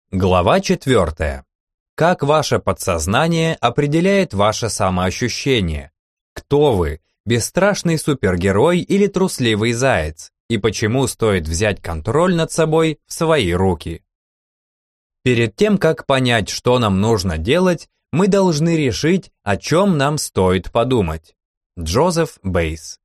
Глава 4. Как ваше подсознание определяет ваше самоощущение? Кто вы, бесстрашный супергерой или трусливый заяц? И почему стоит взять контроль над собой в свои руки? Перед тем, как понять, что нам нужно делать, мы должны решить, о чем нам стоит подумать. Джозеф Бейс.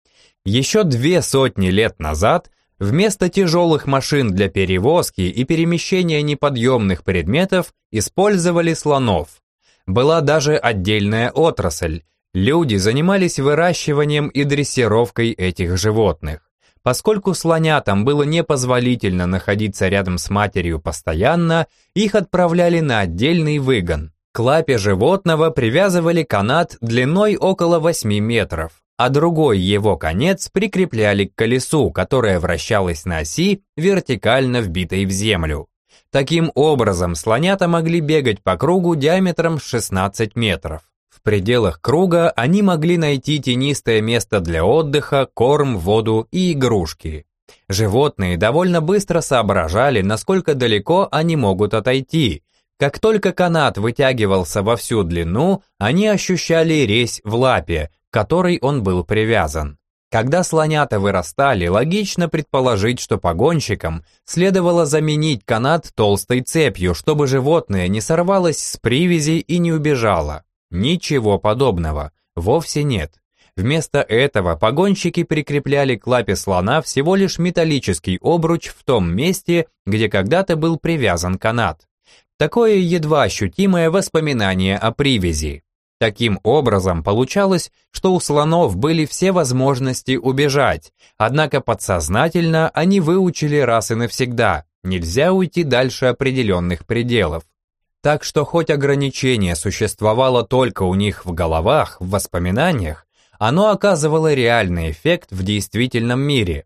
Еще 200 лет назад вместо тяжелых машин для перевозки и перемещения неподъемных предметов использовали слонов. Была даже отдельная отрасль. Люди занимались выращиванием и дрессировкой этих животных. Поскольку слонятам было непозволительно находиться рядом с матерью постоянно, их отправляли на отдельный выгон. К лапе животного привязывали канат длиной около 8 метров, а другой его конец прикрепляли к колесу, которое вращалось на оси, вертикально вбитой в землю. Таким образом, слонята могли бегать по кругу диаметром 16 метров. В пределах круга они могли найти тенистое место для отдыха, корм, воду и игрушки. Животные довольно быстро соображали, насколько далеко они могут отойти. Как только канат вытягивался во всю длину, они ощущали резь в лапе, к которой он был привязан. Когда слонята вырастали, логично предположить, что погонщикам следовало заменить канат толстой цепью, чтобы животное не сорвалось с привязи и не убежало. Ничего подобного, вовсе нет. Вместо этого погонщики прикрепляли к лапе слона всего лишь металлический обруч в том месте, где когда-то был привязан канат. Такое едва ощутимое воспоминание о привязи. Таким образом, получалось, что у слонов были все возможности убежать, однако подсознательно они выучили раз и навсегда, нельзя уйти дальше определенных пределов. Так что хоть ограничение существовало только у них в головах, в воспоминаниях, оно оказывало реальный эффект в действительном мире.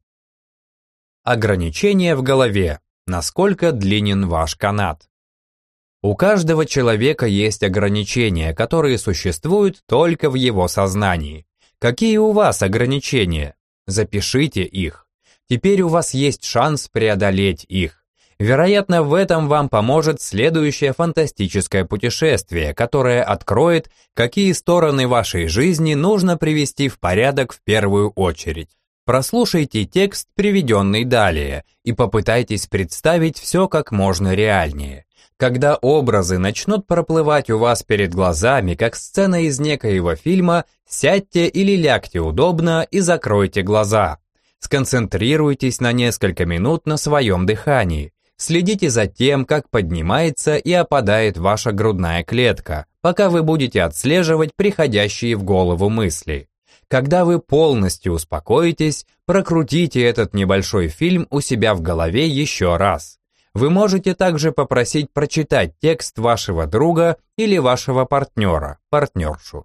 Ограничение в голове. Насколько длинен ваш канат? У каждого человека есть ограничения, которые существуют только в его сознании. Какие у вас ограничения? Запишите их. Теперь у вас есть шанс преодолеть их. Вероятно, в этом вам поможет следующее фантастическое путешествие, которое откроет, какие стороны вашей жизни нужно привести в порядок в первую очередь. Прослушайте текст, приведенный далее, и попытайтесь представить все как можно реальнее. Когда образы начнут проплывать у вас перед глазами, как сцена из некоего фильма, сядьте или лягте удобно и закройте глаза. Сконцентрируйтесь на несколько минут на своем дыхании. Следите за тем, как поднимается и опадает ваша грудная клетка, пока вы будете отслеживать приходящие в голову мысли. Когда вы полностью успокоитесь, прокрутите этот небольшой фильм у себя в голове еще раз. Вы можете также попросить прочитать текст вашего друга или вашего партнера, партнершу.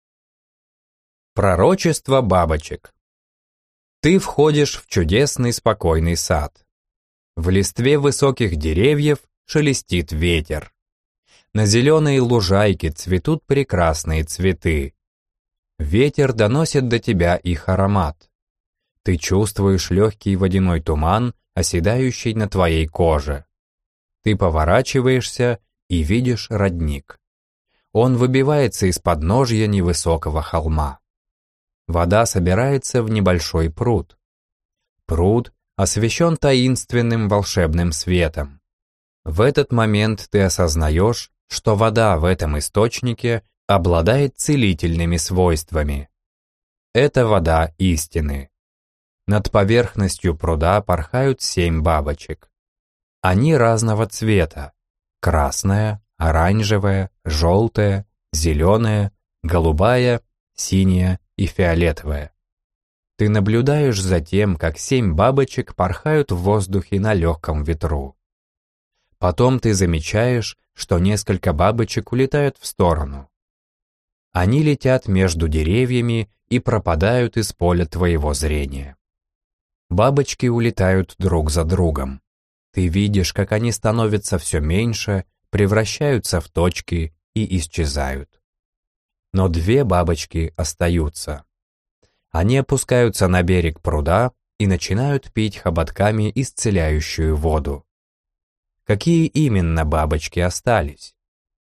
Пророчество бабочек. Ты входишь в чудесный спокойный сад. В листве высоких деревьев шелестит ветер. На зеленой лужайке цветут прекрасные цветы. Ветер доносит до тебя их аромат. Ты чувствуешь легкий водяной туман, оседающий на твоей коже. Ты поворачиваешься и видишь родник. Он выбивается из подножья невысокого холма. Вода собирается в небольшой пруд. Пруд освещен таинственным волшебным светом. В этот момент ты осознаешь, что вода в этом источнике обладает целительными свойствами. Это вода истины. Над поверхностью пруда порхают 7 бабочек. Они разного цвета: красная, оранжевая, желтая, зеленая, голубая, синяя и фиолетовая. Ты наблюдаешь за тем, как 7 бабочек порхают в воздухе на легком ветру. Потом ты замечаешь, что несколько бабочек улетают в сторону. Они летят между деревьями и пропадают из поля твоего зрения. Бабочки улетают друг за другом. Ты видишь, как они становятся все меньше, превращаются в точки и исчезают. Но 2 бабочки остаются. Они опускаются на берег пруда и начинают пить хоботками исцеляющую воду. какие именно бабочки остались.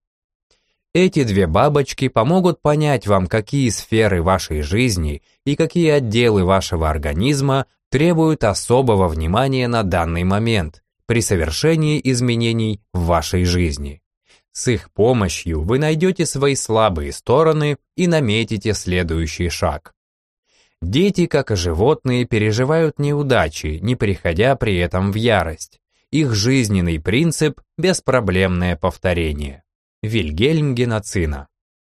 Эти две бабочки помогут понять вам, какие сферы вашей жизни и какие отделы вашего организма требуют особого внимания на данный момент при совершении изменений в вашей жизни. С их помощью вы найдете свои слабые стороны и наметите следующий шаг. Дети, как и животные, переживают неудачи, не приходя при этом в ярость. Их жизненный принцип – беспроблемное повторение. Вильгельм Геноцина.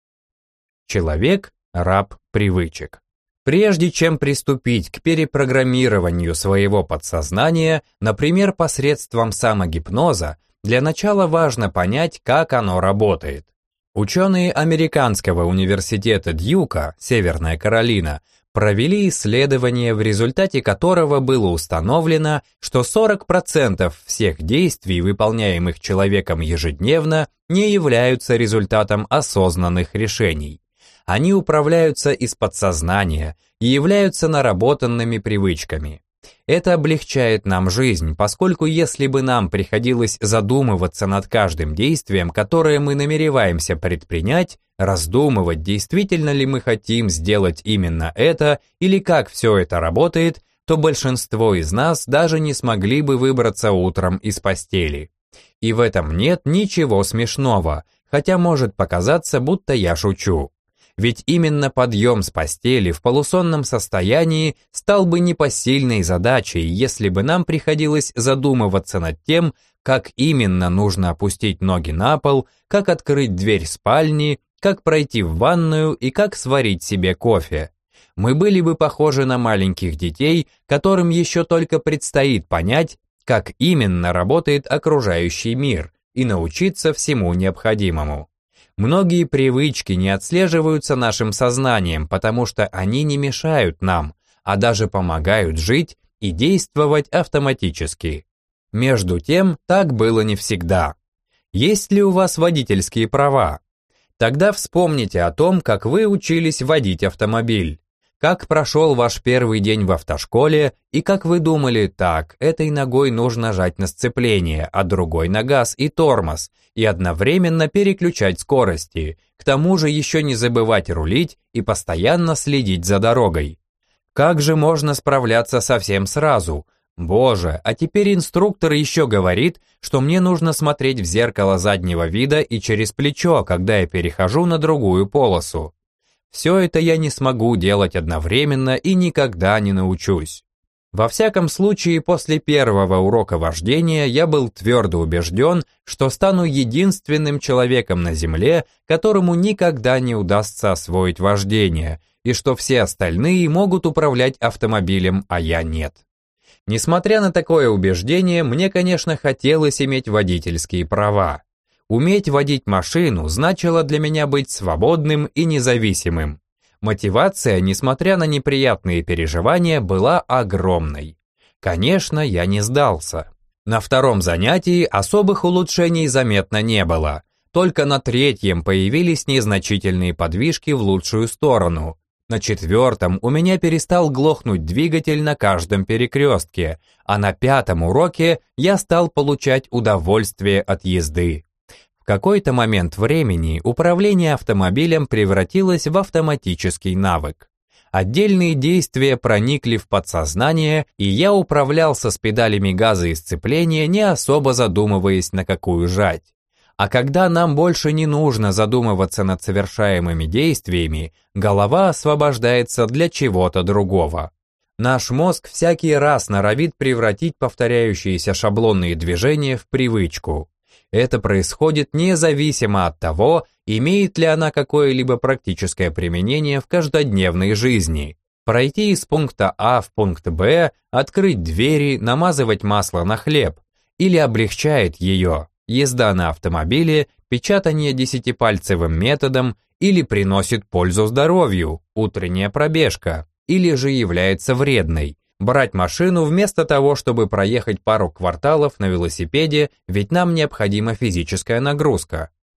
Человек – раб привычек. Прежде чем приступить к перепрограммированию своего подсознания, например, посредством самогипноза, для начала важно понять, как оно работает. Ученые Американского университета Дьюка, Северная Каролина, провели исследование, в результате которого было установлено, что 40% всех действий, выполняемых человеком ежедневно, не являются результатом осознанных решений. Они управляются из подсознания и являются наработанными привычками. Это облегчает нам жизнь, поскольку если бы нам приходилось задумываться над каждым действием, которое мы намереваемся предпринять, раздумывать, действительно ли мы хотим сделать именно это или как все это работает, то большинство из нас даже не смогли бы выбраться утром из постели. И в этом нет ничего смешного, хотя может показаться, будто я шучу. Ведь именно подъем с постели в полусонном состоянии стал бы непосильной задачей, если бы нам приходилось задумываться над тем, как именно нужно опустить ноги на пол, как открыть дверь спальни, как пройти в ванную и как сварить себе кофе. Мы были бы похожи на маленьких детей, которым еще только предстоит понять, как именно работает окружающий мир, и научиться всему необходимому. Многие привычки не отслеживаются нашим сознанием, потому что они не мешают нам, а даже помогают жить и действовать автоматически. Между тем, так было не всегда. Есть ли у вас водительские права? Тогда вспомните о том, как вы учились водить автомобиль. Как прошел ваш первый день в автошколе, и как вы думали, так, этой ногой нужно жать на сцепление, а другой на газ и тормоз, и одновременно переключать скорости, к тому же еще не забывать рулить и постоянно следить за дорогой. Как же можно справляться со всем сразу? Боже, а теперь инструктор еще говорит, что мне нужно смотреть в зеркало заднего вида и через плечо, когда я перехожу на другую полосу. Все это я не смогу делать одновременно и никогда не научусь. Во всяком случае, после первого урока вождения я был твердо убежден, что стану единственным человеком на Земле, которому никогда не удастся освоить вождение, и что все остальные могут управлять автомобилем, а я нет. Несмотря на такое убеждение, мне, конечно, хотелось иметь водительские права. Уметь водить машину значило для меня быть свободным и независимым. Мотивация, несмотря на неприятные переживания, была огромной. Конечно, я не сдался. На втором занятии особых улучшений заметно не было. Только на третьем появились незначительные подвижки в лучшую сторону. На четвертом у меня перестал глохнуть двигатель на каждом перекрестке, а на пятом уроке я стал получать удовольствие от езды. В какой-то момент времени управление автомобилем превратилось в автоматический навык. Отдельные действия проникли в подсознание, и я управлялся с педалями газа и сцепления, не особо задумываясь, на какую жать. А когда нам больше не нужно задумываться над совершаемыми действиями, голова освобождается для чего-то другого. Наш мозг всякий раз норовит превратить повторяющиеся шаблонные движения в привычку. Это происходит независимо от того, имеет ли она какое-либо практическое применение в каждодневной жизни. Пройти из пункта А в пункт Б, открыть двери, намазывать масло на хлеб, или облегчает ее. Езда на автомобиле, печатание десятипальцевым методом или приносит пользу здоровью, утренняя пробежка, или же является вредной. Брать машину вместо того, чтобы проехать пару кварталов на велосипеде, ведь нам необходима физическая нагрузка.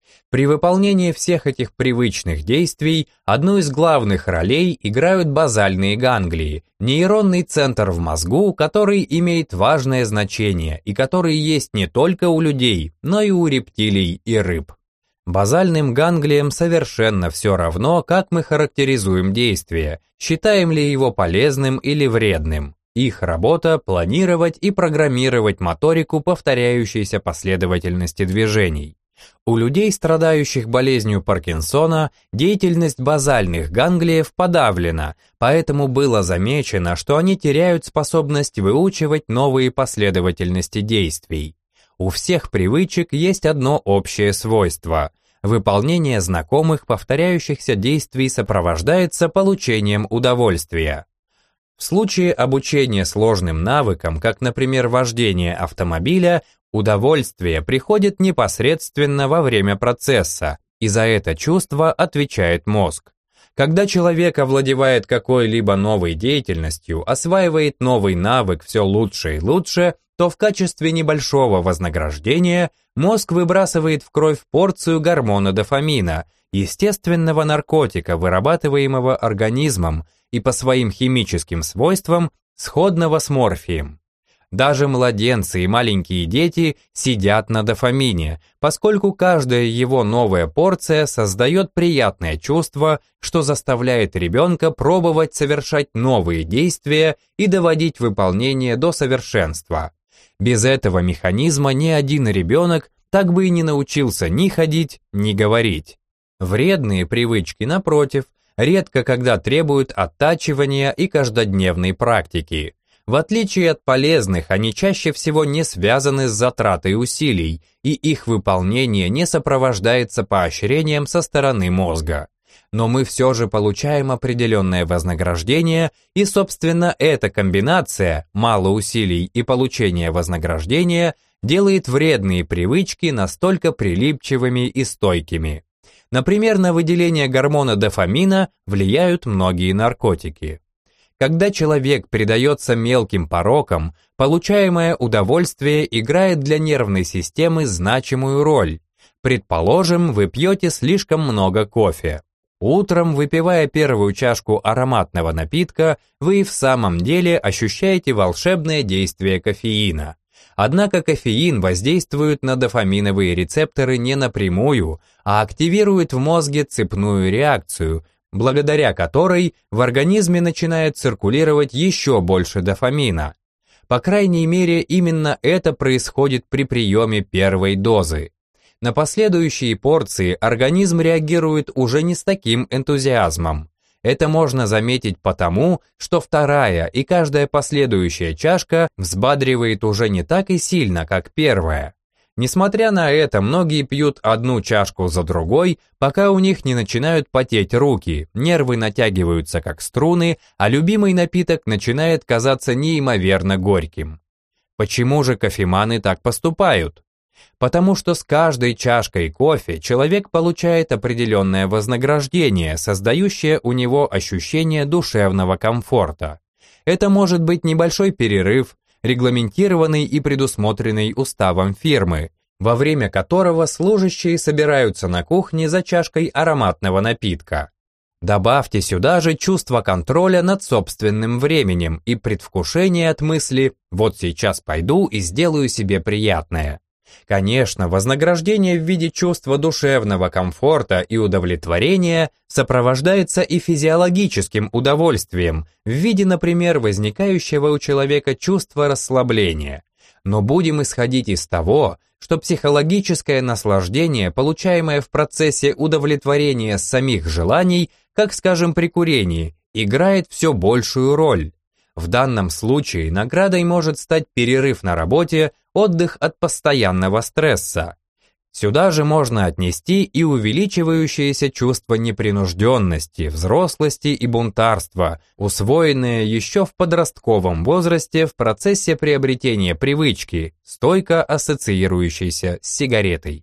При выполнении всех этих привычных действий одну из главных ролей играют базальные ганглии, нейронный центр в мозгу, который имеет важное значение и который есть не только у людей, но и у рептилий и рыб. Базальным ганглиям совершенно все равно, как мы характеризуем действие, считаем ли его полезным или вредным. Их работа – планировать и программировать моторику повторяющейся последовательности движений. У людей, страдающих болезнью Паркинсона, деятельность базальных ганглиев подавлена, поэтому было замечено, что они теряют способность выучивать новые последовательности действий. У всех привычек есть одно общее свойство – выполнение знакомых повторяющихся действий сопровождается получением удовольствия. В случае обучения сложным навыкам, как, например, вождение автомобиля, удовольствие приходит непосредственно во время процесса, и за это чувство отвечает мозг. Когда человек овладевает какой-либо новой деятельностью, осваивает новый навык все лучше и лучше, то в качестве небольшого вознаграждения мозг выбрасывает в кровь порцию гормона дофамина, естественного наркотика, вырабатываемого организмом и по своим химическим свойствам сходного с морфием. Даже младенцы и маленькие дети сидят на дофамине, поскольку каждая его новая порция создает приятное чувство, что заставляет ребенка пробовать совершать новые действия и доводить выполнение до совершенства. Без этого механизма ни один ребенок так бы и не научился ни ходить, ни говорить. Вредные привычки, напротив, редко когда требуют оттачивания и каждодневной практики. В отличие от полезных, они чаще всего не связаны с затратой усилий, и их выполнение не сопровождается поощрением со стороны мозга. Но мы все же получаем определенное вознаграждение, и, собственно, эта комбинация, мало усилий и получение вознаграждения, делает вредные привычки настолько прилипчивыми и стойкими. Например, на выделение гормона дофамина влияют многие наркотики. Когда человек предается мелким порокам, получаемое удовольствие играет для нервной системы значимую роль. Предположим, вы пьете слишком много кофе. Утром, выпивая первую чашку ароматного напитка, вы и в самом деле ощущаете волшебное действие кофеина. Однако кофеин воздействует на дофаминовые рецепторы не напрямую, а активирует в мозге цепную реакцию, благодаря которой в организме начинает циркулировать еще больше дофамина. По крайней мере, именно это происходит при приеме первой дозы. На последующие порции организм реагирует уже не с таким энтузиазмом. Это можно заметить потому, что вторая и каждая последующая чашка взбадривает уже не так и сильно, как первая. Несмотря на это, многие пьют одну чашку за другой, пока у них не начинают потеть руки, нервы натягиваются как струны, а любимый напиток начинает казаться неимоверно горьким. Почему же кофеманы так поступают? Потому что с каждой чашкой кофе человек получает определенное вознаграждение, создающее у него ощущение душевного комфорта. Это может быть небольшой перерыв, регламентированный и предусмотренный уставом фирмы, во время которого служащие собираются на кухне за чашкой ароматного напитка. Добавьте сюда же чувство контроля над собственным временем и предвкушение от мысли «вот сейчас пойду и сделаю себе приятное». Конечно, вознаграждение в виде чувства душевного комфорта и удовлетворения сопровождается и физиологическим удовольствием в виде, например, возникающего у человека чувства расслабления. Но будем исходить из того, что психологическое наслаждение, получаемое в процессе удовлетворения самих желаний, как, скажем, при курении, играет все большую роль. В данном случае наградой может стать перерыв на работе, отдых от постоянного стресса. Сюда же можно отнести и увеличивающееся чувство непринужденности, взрослости и бунтарства, усвоенное еще в подростковом возрасте в процессе приобретения привычки, стойко ассоциирующейся с сигаретой.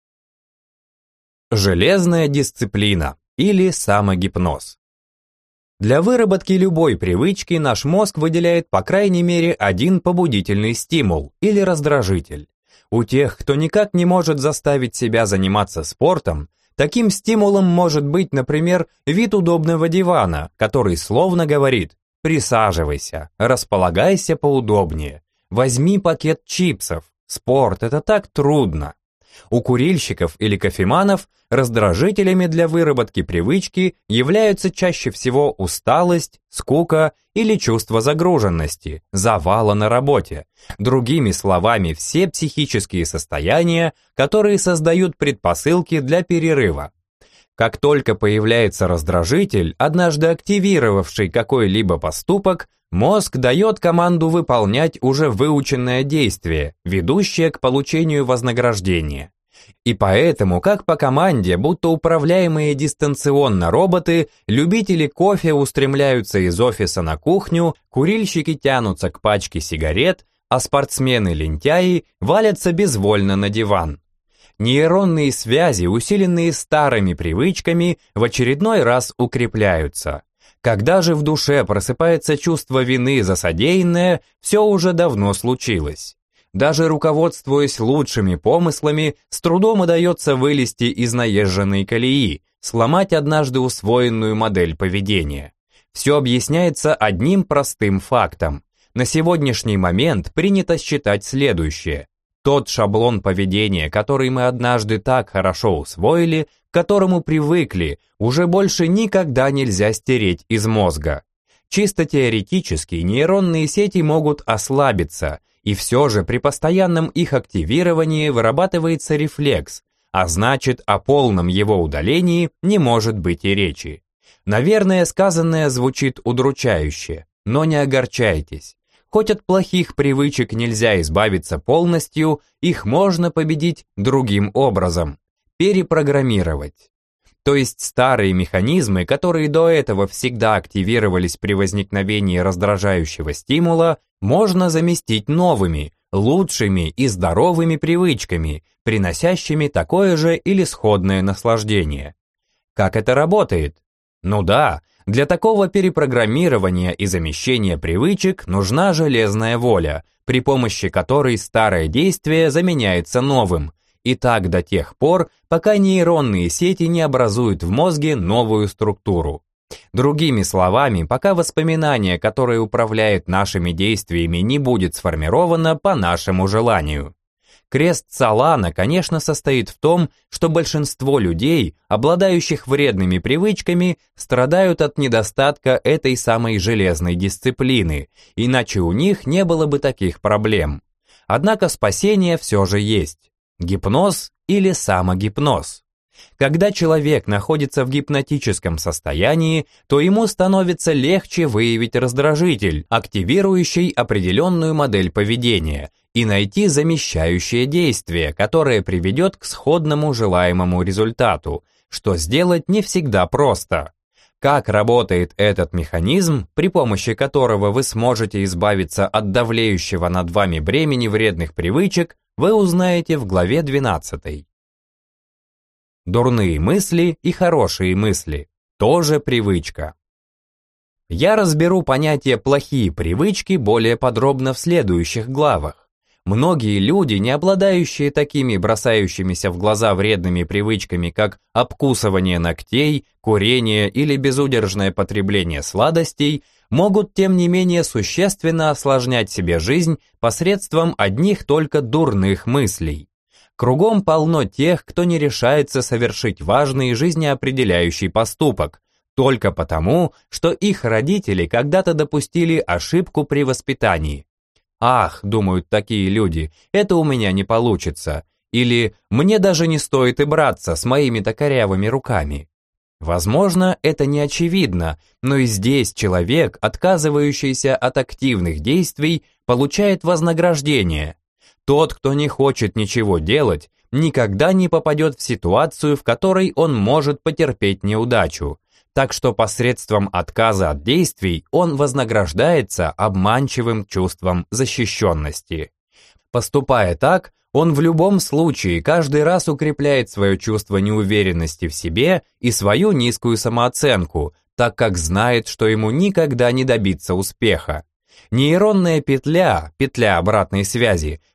Железная дисциплина или самогипноз. Для выработки любой привычки наш мозг выделяет по крайней мере один побудительный стимул или раздражитель. У тех, кто никак не может заставить себя заниматься спортом, таким стимулом может быть, например, вид удобного дивана, который словно говорит: «Присаживайся, располагайся поудобнее, возьми пакет чипсов, спорт — это так трудно». У курильщиков или кофеманов раздражителями для выработки привычки являются чаще всего усталость, скука или чувство загруженности, завала на работе. Другими словами, все психические состояния, которые создают предпосылки для перерыва. Как только появляется раздражитель, однажды активировавший какой-либо поступок, мозг дает команду выполнять уже выученное действие, ведущее к получению вознаграждения. И поэтому, как по команде, будто управляемые дистанционно роботы, любители кофе устремляются из офиса на кухню, курильщики тянутся к пачке сигарет, а спортсмены-лентяи валятся безвольно на диван. Нейронные связи, усиленные старыми привычками, в очередной раз укрепляются. Когда же в душе просыпается чувство вины за содеянное, все уже давно случилось. Даже руководствуясь лучшими помыслами, с трудом удается вылезти из наезженной колеи, сломать однажды усвоенную модель поведения. Все объясняется одним простым фактом. На сегодняшний момент принято считать следующее. Тот шаблон поведения, который мы однажды так хорошо усвоили, к которому привыкли, уже больше никогда нельзя стереть из мозга. Чисто теоретически нейронные сети могут ослабиться, и все же при постоянном их активировании вырабатывается рефлекс, а значит, о полном его удалении не может быть и речи. Наверное, сказанное звучит удручающе, но не огорчайтесь. Хоть от плохих привычек нельзя избавиться полностью, их можно победить другим образом – перепрограммировать. То есть старые механизмы, которые до этого всегда активировались при возникновении раздражающего стимула, можно заместить новыми, лучшими и здоровыми привычками, приносящими такое же или сходное наслаждение. Как это работает? Ну да, для такого перепрограммирования и замещения привычек нужна железная воля, при помощи которой старое действие заменяется новым, и так до тех пор, пока нейронные сети не образуют в мозге новую структуру. Другими словами, пока воспоминание, которое управляет нашими действиями, не будет сформировано по нашему желанию. Крест Солана, конечно, состоит в том, что большинство людей, обладающих вредными привычками, страдают от недостатка этой самой железной дисциплины, иначе у них не было бы таких проблем. Однако спасение все же есть. Гипноз или самогипноз. Когда человек находится в гипнотическом состоянии, то ему становится легче выявить раздражитель, активирующий определенную модель поведения, и найти замещающее действие, которое приведет к сходному желаемому результату, что сделать не всегда просто. Как работает этот механизм, при помощи которого вы сможете избавиться от давлеющего над вами бремени вредных привычек, вы узнаете в главе 12. Дурные мысли и хорошие мысли – тоже привычка. Я разберу понятие «плохие привычки» более подробно в следующих главах. Многие люди, не обладающие такими бросающимися в глаза вредными привычками, как обкусывание ногтей, курение или безудержное потребление сладостей, могут тем не менее существенно осложнять себе жизнь посредством одних только дурных мыслей. Кругом полно тех, кто не решается совершить важный и жизнеопределяющий поступок, только потому, что их родители когда-то допустили ошибку при воспитании. «Ах, — думают такие люди, — это у меня не получится», или «мне даже не стоит и браться с моими-то корявыми руками». Возможно, это не очевидно, но и здесь человек, отказывающийся от активных действий, получает вознаграждение. Тот, кто не хочет ничего делать, никогда не попадет в ситуацию, в которой он может потерпеть неудачу. Так что посредством отказа от действий он вознаграждается обманчивым чувством защищенности. Поступая так, он в любом случае каждый раз укрепляет свое чувство неуверенности в себе и свою низкую самооценку, так как знает, что ему никогда не добиться успеха. Нейронная петля, петля обратной связи,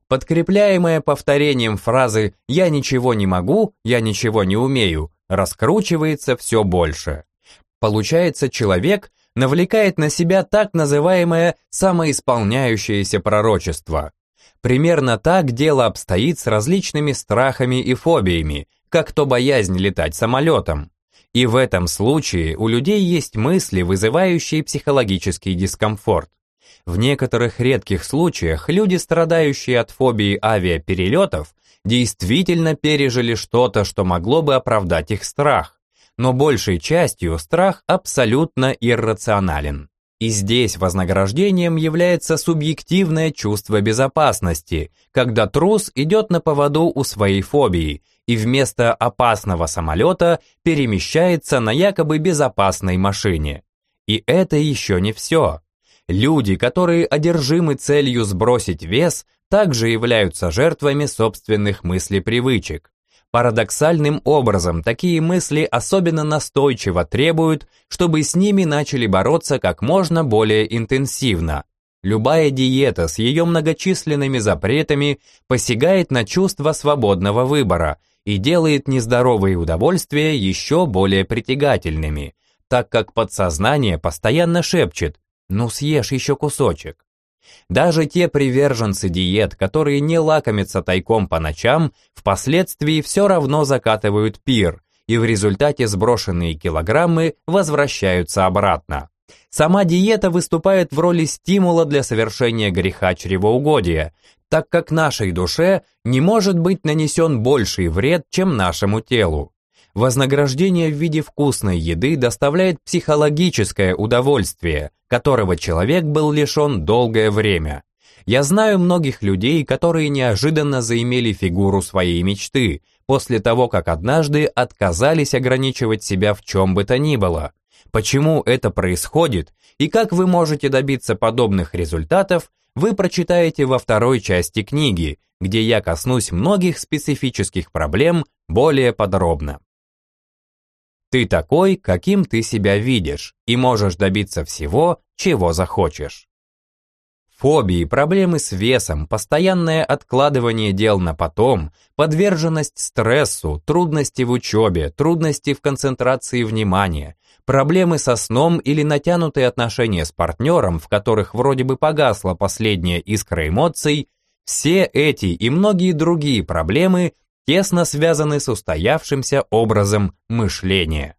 подкрепляемое повторением фразы «я ничего не могу», «я ничего не умею», раскручивается все больше. Получается, человек навлекает на себя так называемое самоисполняющееся пророчество. Примерно так дело обстоит с различными страхами и фобиями, как то боязнь летать самолетом. И в этом случае у людей есть мысли, вызывающие психологический дискомфорт. В некоторых редких случаях люди, страдающие от фобии авиаперелетов, действительно пережили что-то, что могло бы оправдать их страх. Но большей частью страх абсолютно иррационален. И здесь вознаграждением является субъективное чувство безопасности, когда трус идет на поводу у своей фобии и вместо опасного самолета перемещается на якобы безопасной машине. И это еще не все. Люди, которые одержимы целью сбросить вес, также являются жертвами собственных мыслепривычек. Парадоксальным образом, такие мысли особенно настойчиво требуют, чтобы с ними начали бороться как можно более интенсивно. Любая диета с ее многочисленными запретами посягает на чувство свободного выбора и делает нездоровые удовольствия еще более притягательными, так как подсознание постоянно шепчет: «Ну съешь еще кусочек». Даже те приверженцы диет, которые не лакомятся тайком по ночам, впоследствии все равно закатывают пир, и в результате сброшенные килограммы возвращаются обратно. Сама диета выступает в роли стимула для совершения греха чревоугодия, так как нашей душе не может быть нанесен больший вред, чем нашему телу. Вознаграждение в виде вкусной еды доставляет психологическое удовольствие, которого человек был лишен долгое время. Я знаю многих людей, которые неожиданно заимели фигуру своей мечты, после того, как однажды отказались ограничивать себя в чем бы то ни было. Почему это происходит и как вы можете добиться подобных результатов, вы прочитаете во второй части книги, где я коснусь многих специфических проблем более подробно. Ты такой, каким ты себя видишь, и можешь добиться всего, чего захочешь. Фобии, проблемы с весом, постоянное откладывание дел на потом, подверженность стрессу, трудности в учебе, трудности в концентрации внимания, проблемы со сном или натянутые отношения с партнером, в которых вроде бы погасла последняя искра эмоций, все эти и многие другие проблемы тесно связаны с устоявшимся образом мышления.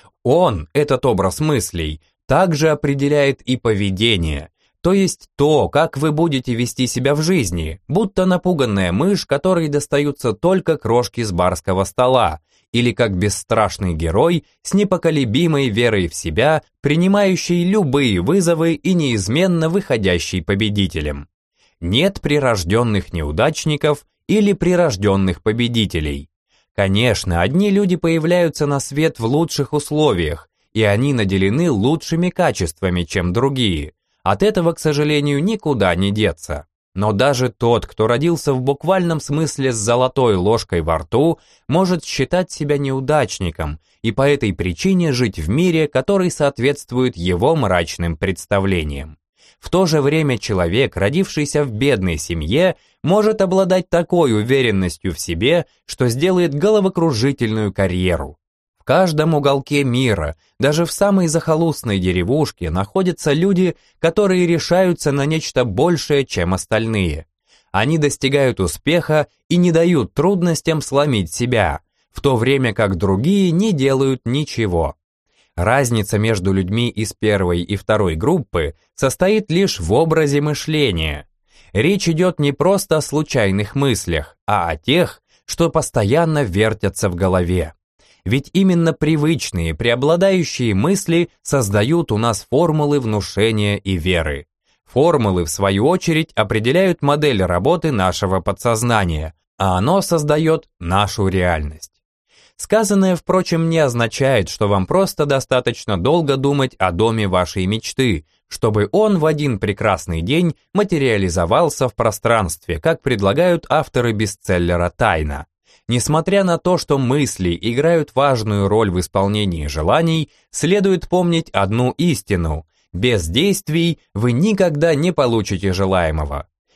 Он, этот образ мыслей, также определяет и поведение, то есть то, как вы будете вести себя в жизни, будто напуганная мышь, которой достаются только крошки с барского стола, или как бесстрашный герой с непоколебимой верой в себя, принимающий любые вызовы и неизменно выходящий победителем. Нет прирожденных неудачников или прирожденных победителей. Конечно, одни люди появляются на свет в лучших условиях, и они наделены лучшими качествами, чем другие. От этого, к сожалению, никуда не деться. Но даже тот, кто родился в буквальном смысле с золотой ложкой во рту, может считать себя неудачником и по этой причине жить в мире, который соответствует его мрачным представлениям. В то же время человек, родившийся в бедной семье, может обладать такой уверенностью в себе, что сделает головокружительную карьеру. В каждом уголке мира, даже в самой захолустной деревушке, находятся люди, которые решаются на нечто большее, чем остальные. Они достигают успеха и не дают трудностям сломить себя, в то время как другие не делают ничего. Разница между людьми из первой и второй группы состоит лишь в образе мышления. Речь идет не просто о случайных мыслях, а о тех, что постоянно вертятся в голове. Ведь именно привычные, преобладающие мысли создают у нас формулы внушения и веры. Формулы, в свою очередь, определяют модель работы нашего подсознания, а оно создает нашу реальность. Сказанное, впрочем, не означает, что вам просто достаточно долго думать о доме вашей мечты, чтобы он в один прекрасный день материализовался в пространстве, как предлагают авторы бестселлера «Тайна». Несмотря на то, что мысли играют важную роль в исполнении желаний, следует помнить одну истину: без действий вы никогда не получите желаемого.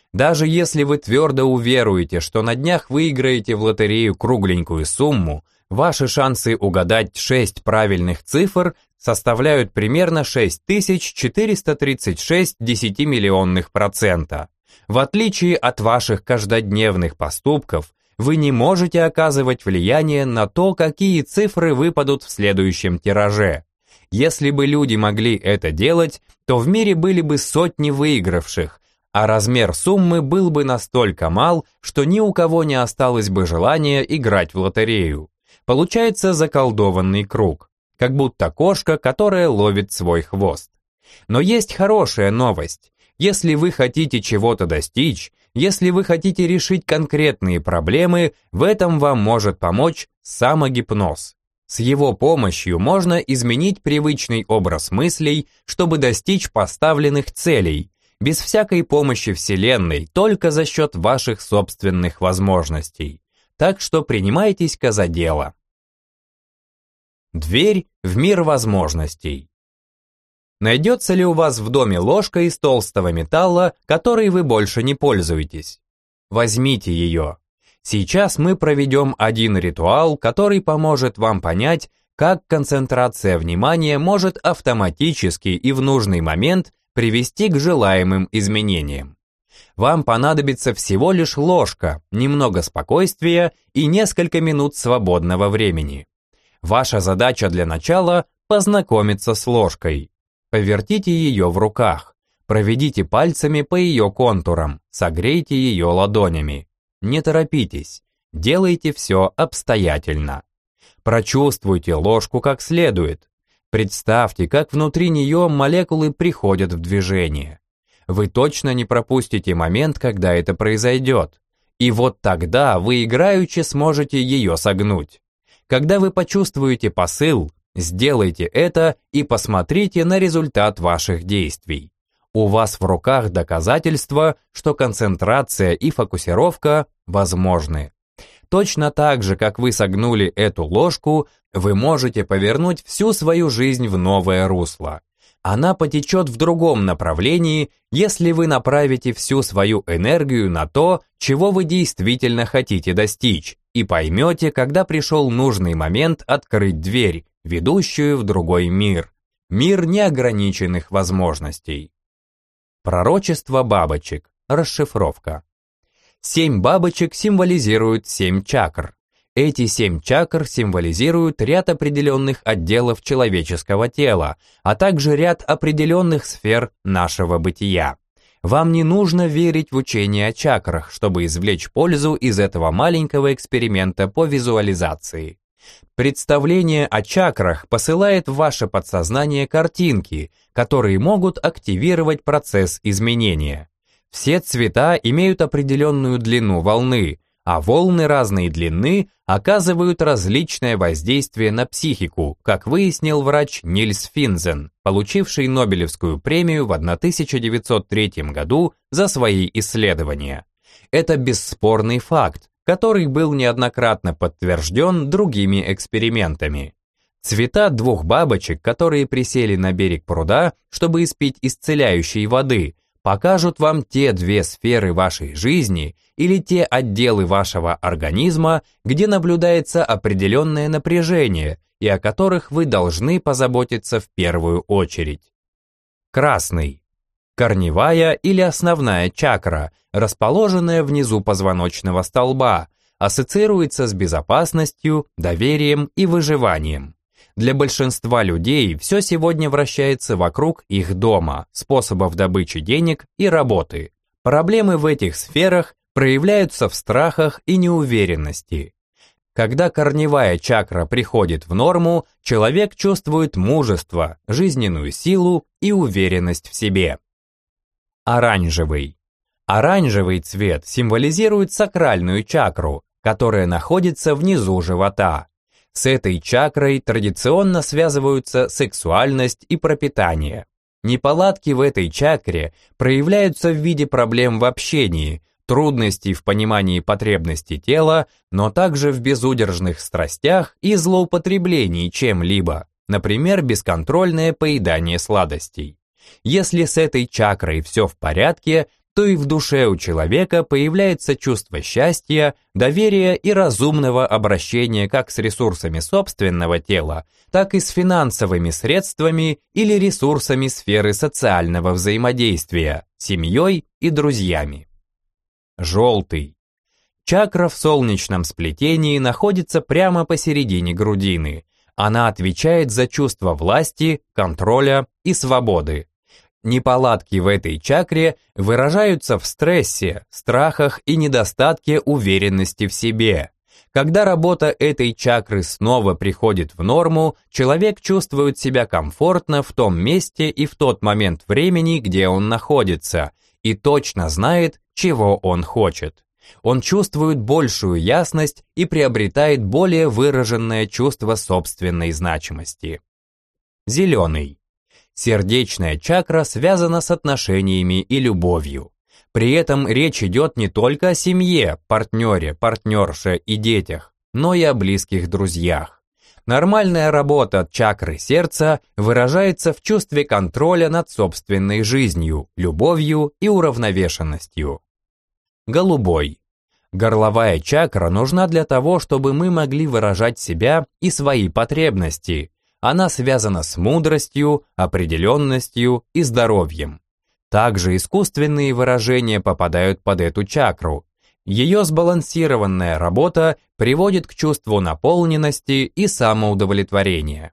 Даже если вы твердо уверуете, что на днях выиграете в лотерею кругленькую сумму, ваши шансы угадать 6 правильных цифр составляют примерно 6436 десятимиллионных %. В отличие от ваших каждодневных поступков, вы не можете оказывать влияние на то, какие цифры выпадут в следующем тираже. Если бы люди могли это делать, то в мире были бы сотни выигравших, а размер суммы был бы настолько мал, что ни у кого не осталось бы желания играть в лотерею. Получается заколдованный круг, как будто кошка, которая ловит свой хвост. Но есть хорошая новость. Если вы хотите чего-то достичь, если вы хотите решить конкретные проблемы, в этом вам может помочь самогипноз. С его помощью можно изменить привычный образ мыслей, чтобы достичь поставленных целей, без всякой помощи Вселенной, только за счет ваших собственных возможностей. Так что принимайтесь-ка за дело. Дверь в мир возможностей. Найдется ли у вас в доме ложка из толстого металла, которой вы больше не пользуетесь? Возьмите ее. Сейчас мы проведем один ритуал, который поможет вам понять, как концентрация внимания может автоматически и в нужный момент привести к желаемым изменениям. Вам понадобится всего лишь ложка, немного спокойствия и несколько минут свободного времени. Ваша задача для начала – познакомиться с ложкой. Повертите ее в руках, проведите пальцами по ее контурам, согрейте ее ладонями. Не торопитесь, делайте все обстоятельно. Прочувствуйте ложку как следует. Представьте, как внутри нее молекулы приходят в движение. Вы точно не пропустите момент, когда это произойдет. И вот тогда вы играючи сможете ее согнуть. Когда вы почувствуете посыл, сделайте это и посмотрите на результат ваших действий. У вас в руках доказательства, что концентрация и фокусировка возможны. Точно так же, как вы согнули эту ложку, вы можете повернуть всю свою жизнь в новое русло. Она потечет в другом направлении, если вы направите всю свою энергию на то, чего вы действительно хотите достичь, и поймете, когда пришел нужный момент открыть дверь, ведущую в другой мир. Мир неограниченных возможностей. Пророчество бабочек. Расшифровка. 7 бабочек символизируют 7 чакр. Эти 7 чакр символизируют ряд определенных отделов человеческого тела, а также ряд определенных сфер нашего бытия. Вам не нужно верить в учение о чакрах, чтобы извлечь пользу из этого маленького эксперимента по визуализации. Представление о чакрах посылает в ваше подсознание картинки, которые могут активировать процесс изменения. Все цвета имеют определенную длину волны, а волны разной длины оказывают различное воздействие на психику, как выяснил врач Нильс Финзен, получивший Нобелевскую премию в 1903 году за свои исследования. Это бесспорный факт, который был неоднократно подтвержден другими экспериментами. Цвета 2 бабочек, которые присели на берег пруда, чтобы испить исцеляющей воды, покажут вам те 2 сферы вашей жизни или те отделы вашего организма, где наблюдается определенное напряжение и о которых вы должны позаботиться в первую очередь. Красный. Корневая или основная чакра, расположенная внизу позвоночного столба, ассоциируется с безопасностью, доверием и выживанием. Для большинства людей все сегодня вращается вокруг их дома, способов добычи денег и работы. Проблемы в этих сферах проявляются в страхах и неуверенности. Когда корневая чакра приходит в норму, человек чувствует мужество, жизненную силу и уверенность в себе. Оранжевый. Оранжевый цвет символизирует сакральную чакру, которая находится внизу живота. С этой чакрой традиционно связываются сексуальность и пропитание. Неполадки в этой чакре проявляются в виде проблем в общении, трудностей в понимании потребностей тела, но также в безудержных страстях и злоупотреблении чем-либо, например, бесконтрольное поедание сладостей. Если с этой чакрой все в порядке, то и в душе у человека появляется чувство счастья, доверия и разумного обращения как с ресурсами собственного тела, так и с финансовыми средствами или ресурсами сферы социального взаимодействия, семьей и друзьями. Желтый. Чакра в солнечном сплетении находится прямо посередине грудины. Она отвечает за чувство власти, контроля и свободы. Неполадки в этой чакре выражаются в стрессе, страхах и недостатке уверенности в себе. Когда работа этой чакры снова приходит в норму, человек чувствует себя комфортно в том месте и в тот момент времени, где он находится, и точно знает, чего он хочет. Он чувствует большую ясность и приобретает более выраженное чувство собственной значимости. Зеленый. Сердечная чакра связана с отношениями и любовью. При этом речь идет не только о семье, партнере, партнерше и детях, но и о близких друзьях. Нормальная работа чакры сердца выражается в чувстве контроля над собственной жизнью, любовью и уравновешенностью. Голубой. Горловая чакра нужна для того, чтобы мы могли выражать себя и свои потребности. Она связана с мудростью, определенностью и здоровьем. Также искусственные выражения попадают под эту чакру. Ее сбалансированная работа приводит к чувству наполненности и самоудовлетворения.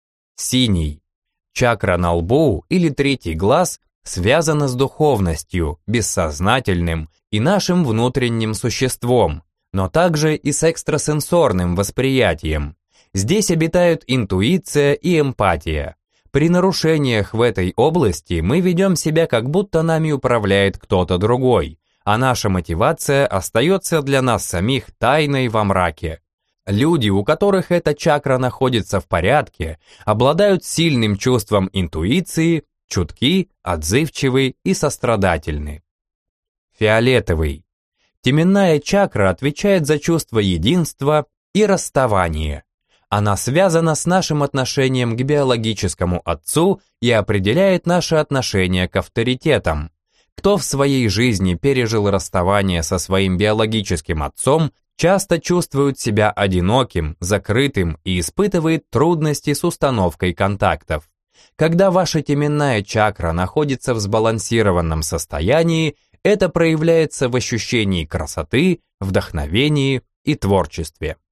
Синий. Чакра на лбу или третий глаз связана с духовностью, бессознательным и нашим внутренним существом, но также и с экстрасенсорным восприятием. Здесь обитают интуиция и эмпатия. При нарушениях в этой области мы ведем себя, как будто нами управляет кто-то другой, а наша мотивация остается для нас самих тайной во мраке. Люди, у которых эта чакра находится в порядке, обладают сильным чувством интуиции, чутки, отзывчивы и сострадательны. Фиолетовый. Теменная чакра отвечает за чувство единства и расставания. Она связана с нашим отношением к биологическому отцу и определяет наше отношение к авторитетам. Кто в своей жизни пережил расставание со своим биологическим отцом, часто чувствует себя одиноким, закрытым и испытывает трудности с установкой контактов. Когда ваша теменная чакра находится в сбалансированном состоянии, это проявляется в ощущении красоты, вдохновении и творчестве.